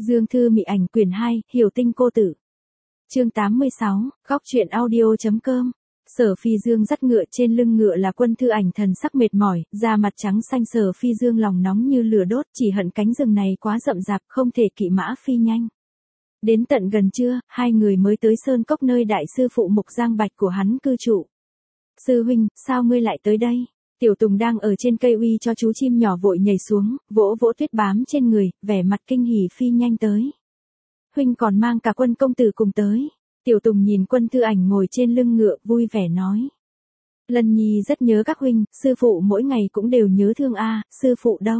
Dương Thư Mị Ảnh quyển 2, Hiểu Tinh Cô Tử. Chương 86, góc truyện audio.com. Sở Phi Dương dắt ngựa, trên lưng ngựa là Quân Thư Ảnh thần sắc mệt mỏi, da mặt trắng xanh. Sở Phi Dương lòng nóng như lửa đốt, chỉ hận cánh rừng này quá rậm rạp, không thể kỵ mã phi nhanh. Đến tận gần trưa, hai người mới tới sơn cốc nơi đại sư phụ Mục Giang Bạch của hắn cư trụ. Sư huynh, sao ngươi lại tới đây? Tiểu Tùng đang ở trên cây uy cho chú chim nhỏ vội nhảy xuống, vỗ vỗ tuyết bám trên người, vẻ mặt kinh hỉ phi nhanh tới. Huynh còn mang cả Quân công tử cùng tới. Tiểu Tùng nhìn Quân Thư Ảnh ngồi trên lưng ngựa, vui vẻ nói. Lân Nhi rất nhớ các huynh, sư phụ mỗi ngày cũng đều nhớ thương a, sư phụ đâu?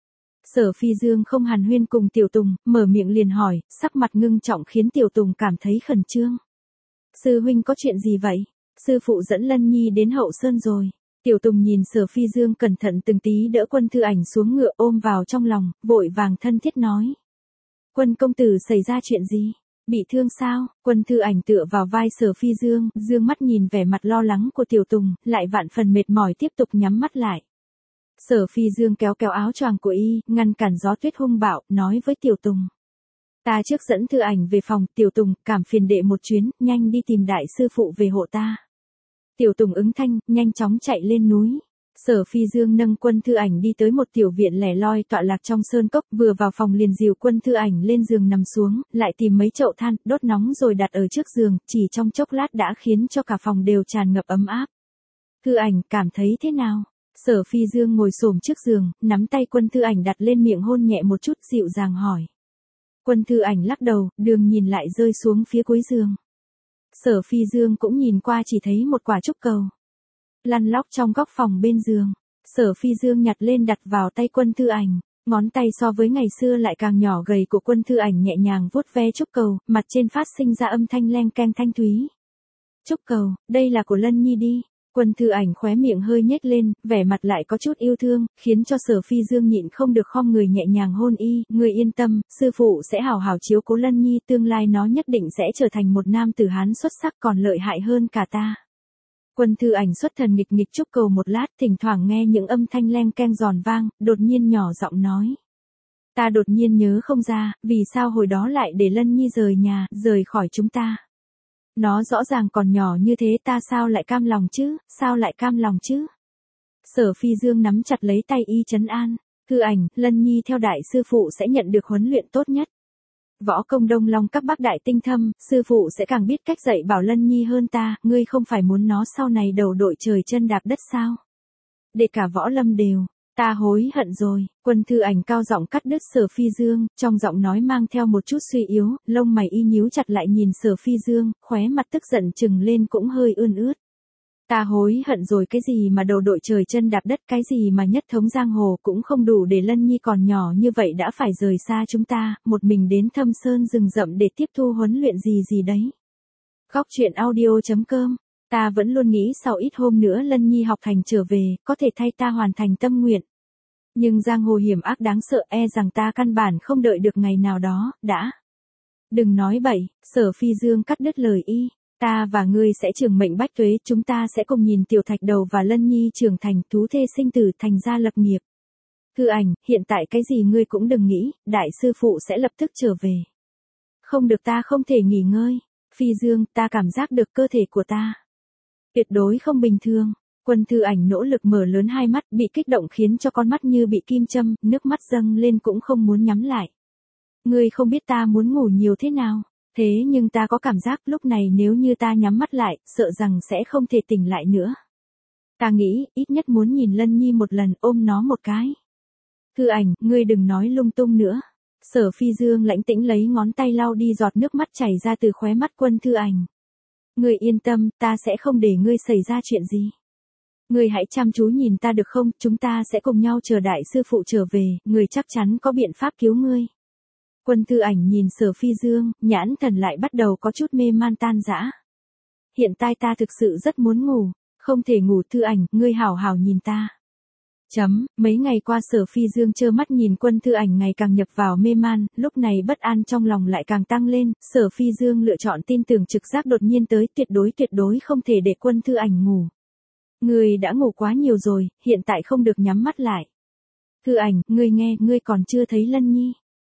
Sở Phi Dương không hàn huyên cùng Tiểu Tùng, mở miệng liền hỏi, sắc mặt ngưng trọng khiến Tiểu Tùng cảm thấy khẩn trương. Sư huynh có chuyện gì vậy? Sư phụ dẫn Lân Nhi đến Hậu Sơn rồi. Tiểu Tùng nhìn Sở Phi Dương cẩn thận từng tí đỡ Quân Thư Ảnh xuống ngựa, ôm vào trong lòng, vội vàng thân thiết nói. Quân công tử xảy ra chuyện gì? Bị thương sao? Quân Thư Ảnh tựa vào vai Sở Phi Dương, dương mắt nhìn vẻ mặt lo lắng của Tiểu Tùng, lại vạn phần mệt mỏi tiếp tục nhắm mắt lại. Sở Phi Dương kéo kéo áo choàng của y, ngăn cản gió tuyết hung bạo, nói với Tiểu Tùng. Ta trước dẫn Thư Ảnh về phòng, Tiểu Tùng, cảm phiền đệ một chuyến, nhanh đi tìm đại sư phụ về hộ ta. Tiểu Tùng ứng thanh, nhanh chóng chạy lên núi. Sở Phi Dương nâng Quân Thư Ảnh đi tới một tiểu viện lẻ loi tọa lạc trong sơn cốc, vừa vào phòng liền dìu Quân Thư Ảnh lên giường nằm xuống, lại tìm mấy chậu than, đốt nóng rồi đặt ở trước giường, chỉ trong chốc lát đã khiến cho cả phòng đều tràn ngập ấm áp. Thư Ảnh, cảm thấy thế nào? Sở Phi Dương ngồi xổm trước giường, nắm tay Quân Thư Ảnh đặt lên miệng hôn nhẹ một chút, dịu dàng hỏi. Quân Thư Ảnh lắc đầu, đường nhìn lại rơi xuống phía cuối giường. Sở Phi Dương cũng nhìn qua chỉ thấy một quả trúc cầu lăn lóc trong góc phòng bên giường. Sở Phi Dương nhặt lên đặt vào tay Quân Thư Ảnh, ngón tay so với ngày xưa lại càng nhỏ gầy của Quân Thư Ảnh nhẹ nhàng vuốt ve trúc cầu, mặt trên phát sinh ra âm thanh leng keng thanh thúy. Trúc cầu, đây là của Lân Nhi đi. Quân Thư Ảnh khóe miệng hơi nhếch lên, vẻ mặt lại có chút yêu thương, khiến cho Sở Phi Dương nhịn không được khom người nhẹ nhàng hôn y. Người yên tâm, sư phụ sẽ hảo hảo chiếu cố Lân Nhi, tương lai nó nhất định sẽ trở thành một nam tử Hán xuất sắc còn lợi hại hơn cả ta. Quân Thư Ảnh xuất thần nghịch nghịch trúc cầu một lát, thỉnh thoảng nghe những âm thanh leng keng giòn vang, đột nhiên nhỏ giọng nói. Ta đột nhiên nhớ không ra, vì sao hồi đó lại để Lân Nhi rời nhà, rời khỏi chúng ta. Nó rõ ràng còn nhỏ như thế, ta sao lại cam lòng chứ, sao lại cam lòng chứ? Sở Phi Dương nắm chặt lấy tay y trấn an. Thư Ảnh, Lân Nhi theo đại sư phụ sẽ nhận được huấn luyện tốt nhất. Võ công Đông Long các bác đại tinh thâm, sư phụ sẽ càng biết cách dạy bảo Lân Nhi hơn ta, ngươi không phải muốn nó sau này đầu đội trời chân đạp đất sao? Để cả võ lâm đều, ta hối hận rồi. Quân Thư Ảnh cao giọng cắt đứt Sở Phi Dương, trong giọng nói mang theo một chút suy yếu, lông mày y nhíu chặt lại nhìn Sở Phi Dương, khóe mặt tức giận trừng lên cũng hơi ươn ướt. Ta hối hận rồi, cái gì mà đầu đội trời chân đạp đất, cái gì mà nhất thống giang hồ, cũng không đủ để Lân Nhi còn nhỏ như vậy đã phải rời xa chúng ta, một mình đến thâm sơn rừng rậm để tiếp thu huấn luyện gì gì đấy. Góc truyện audio.com. Ta vẫn luôn nghĩ sau ít hôm nữa Lân Nhi học thành trở về, có thể thay ta hoàn thành tâm nguyện. Nhưng giang hồ hiểm ác đáng sợ, e rằng ta căn bản không đợi được ngày nào đó, đã. Đừng nói bậy, Sở Phi Dương cắt đứt lời y. Ta và ngươi sẽ trường mệnh bách tuế, chúng ta sẽ cùng nhìn Tiểu Thạch Đầu và Lân Nhi trưởng thành, thú thê sinh tử, thành gia lập nghiệp. Thư Ảnh, hiện tại cái gì ngươi cũng đừng nghĩ, đại sư phụ sẽ lập tức trở về. Không được, ta không thể nghỉ ngơi. Phi Dương, ta cảm giác được cơ thể của ta tuyệt đối không bình thường. Quân Thư Ảnh nỗ lực mở lớn hai mắt, bị kích động khiến cho con mắt như bị kim châm, nước mắt dâng lên cũng không muốn nhắm lại. Ngươi không biết ta muốn ngủ nhiều thế nào. Thế nhưng ta có cảm giác lúc này nếu như ta nhắm mắt lại, sợ rằng sẽ không thể tỉnh lại nữa. Ta nghĩ, ít nhất muốn nhìn Lân Nhi một lần, ôm nó một cái. Thư Ảnh, ngươi đừng nói lung tung nữa. Sở Phi Dương lãnh tĩnh lấy ngón tay lau đi giọt nước mắt chảy ra từ khóe mắt Quân Thư Ảnh. Ngươi yên tâm, ta sẽ không để ngươi xảy ra chuyện gì. Ngươi hãy chăm chú nhìn ta được không, chúng ta sẽ cùng nhau chờ đại sư phụ trở về, người chắc chắn có biện pháp cứu ngươi. Quân Thư Ảnh nhìn Sở Phi Dương, nhãn thần lại bắt đầu có chút mê man tan rã. Hiện tại ta thực sự rất muốn ngủ, không thể ngủ. Thư Ảnh, ngươi hảo hảo nhìn ta. Mấy ngày qua Sở Phi Dương trơ mắt nhìn Quân Thư Ảnh ngày càng nhập vào mê man, lúc này bất an trong lòng lại càng tăng lên, Sở Phi Dương lựa chọn tin tưởng trực giác đột nhiên tới, tuyệt đối không thể để Quân Thư Ảnh ngủ. Ngươi đã ngủ quá nhiều rồi, hiện tại không được nhắm mắt lại. Thư Ảnh, ngươi nghe, ngươi còn chưa thấy Lân Nhi.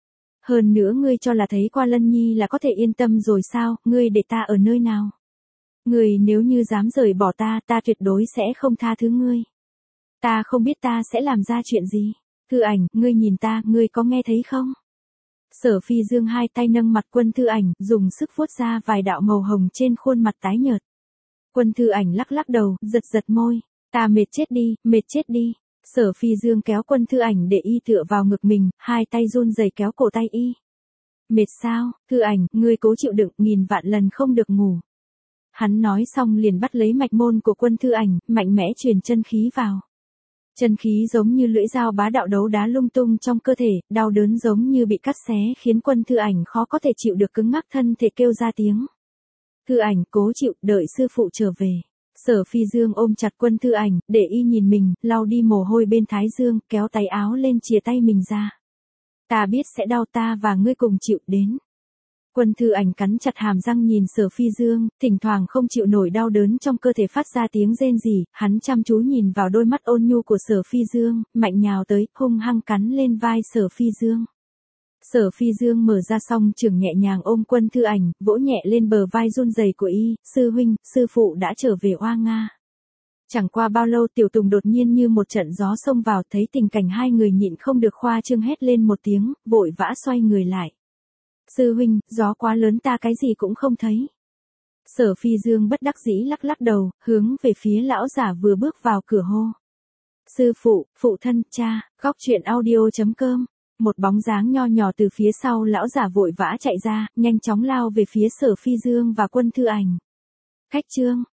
Hơn nữa ngươi cho là thấy qua Lân Nhi là có thể yên tâm rồi sao, ngươi để ta ở nơi nào? Ngươi nếu như dám rời bỏ ta, ta tuyệt đối sẽ không tha thứ ngươi. Ta không biết ta sẽ làm ra chuyện gì. Thư Ảnh, ngươi nhìn ta, ngươi có nghe thấy không? Sở Phi Dương hai tay nâng mặt Quân Thư Ảnh, dùng sức vuốt ra vài đạo màu hồng trên khuôn mặt tái nhợt. Quân Thư Ảnh lắc lắc đầu, giật giật môi. Ta mệt chết đi, mệt chết đi. Sở Phi Dương kéo Quân Thư Ảnh để y tựa vào ngực mình, hai tay run rẩy kéo cổ tay y. Mệt sao, Thư Ảnh, ngươi cố chịu đựng, nghìn vạn lần không được ngủ. Hắn nói xong liền bắt lấy mạch môn của Quân Thư Ảnh, mạnh mẽ truyền chân khí vào. Chân khí giống như lưỡi dao bá đạo đấu đá lung tung trong cơ thể, đau đớn giống như bị cắt xé khiến Quân Thư Ảnh khó có thể chịu được, cứng ngắc thân thể kêu ra tiếng. Thư Ảnh, cố chịu, đợi sư phụ trở về. Sở Phi Dương ôm chặt Quân Thư Ảnh, để y nhìn mình, lau đi mồ hôi bên thái dương, kéo tay áo lên chìa tay mình ra. Ta biết sẽ đau, ta và ngươi cùng chịu đến. Quân Thư Ảnh cắn chặt hàm răng nhìn Sở Phi Dương, thỉnh thoảng không chịu nổi đau đớn trong cơ thể phát ra tiếng rên rỉ, hắn chăm chú nhìn vào đôi mắt ôn nhu của Sở Phi Dương, mạnh nhào tới, hung hăng cắn lên vai Sở Phi Dương. Sở Phi Dương mở ra song trường nhẹ nhàng ôm Quân Thư Ảnh, vỗ nhẹ lên bờ vai run rẩy của y, sư huynh, sư phụ đã trở về Oa Nga. Chẳng qua bao lâu Tiểu Tùng đột nhiên như một trận gió xông vào, thấy tình cảnh hai người nhịn không được khoa trương hét lên một tiếng, vội vã xoay người lại. Sư huynh, gió quá lớn ta cái gì cũng không thấy. Sở Phi Dương bất đắc dĩ lắc lắc đầu, hướng về phía lão giả vừa bước vào cửa hô. Sư phụ, phụ thân, cha, Góc Truyện Audio.com. Một bóng dáng nho nhỏ từ phía sau lão giả vội vã chạy ra, nhanh chóng lao về phía Sở Phi Dương và Quân Thư Ảnh. Khách chương.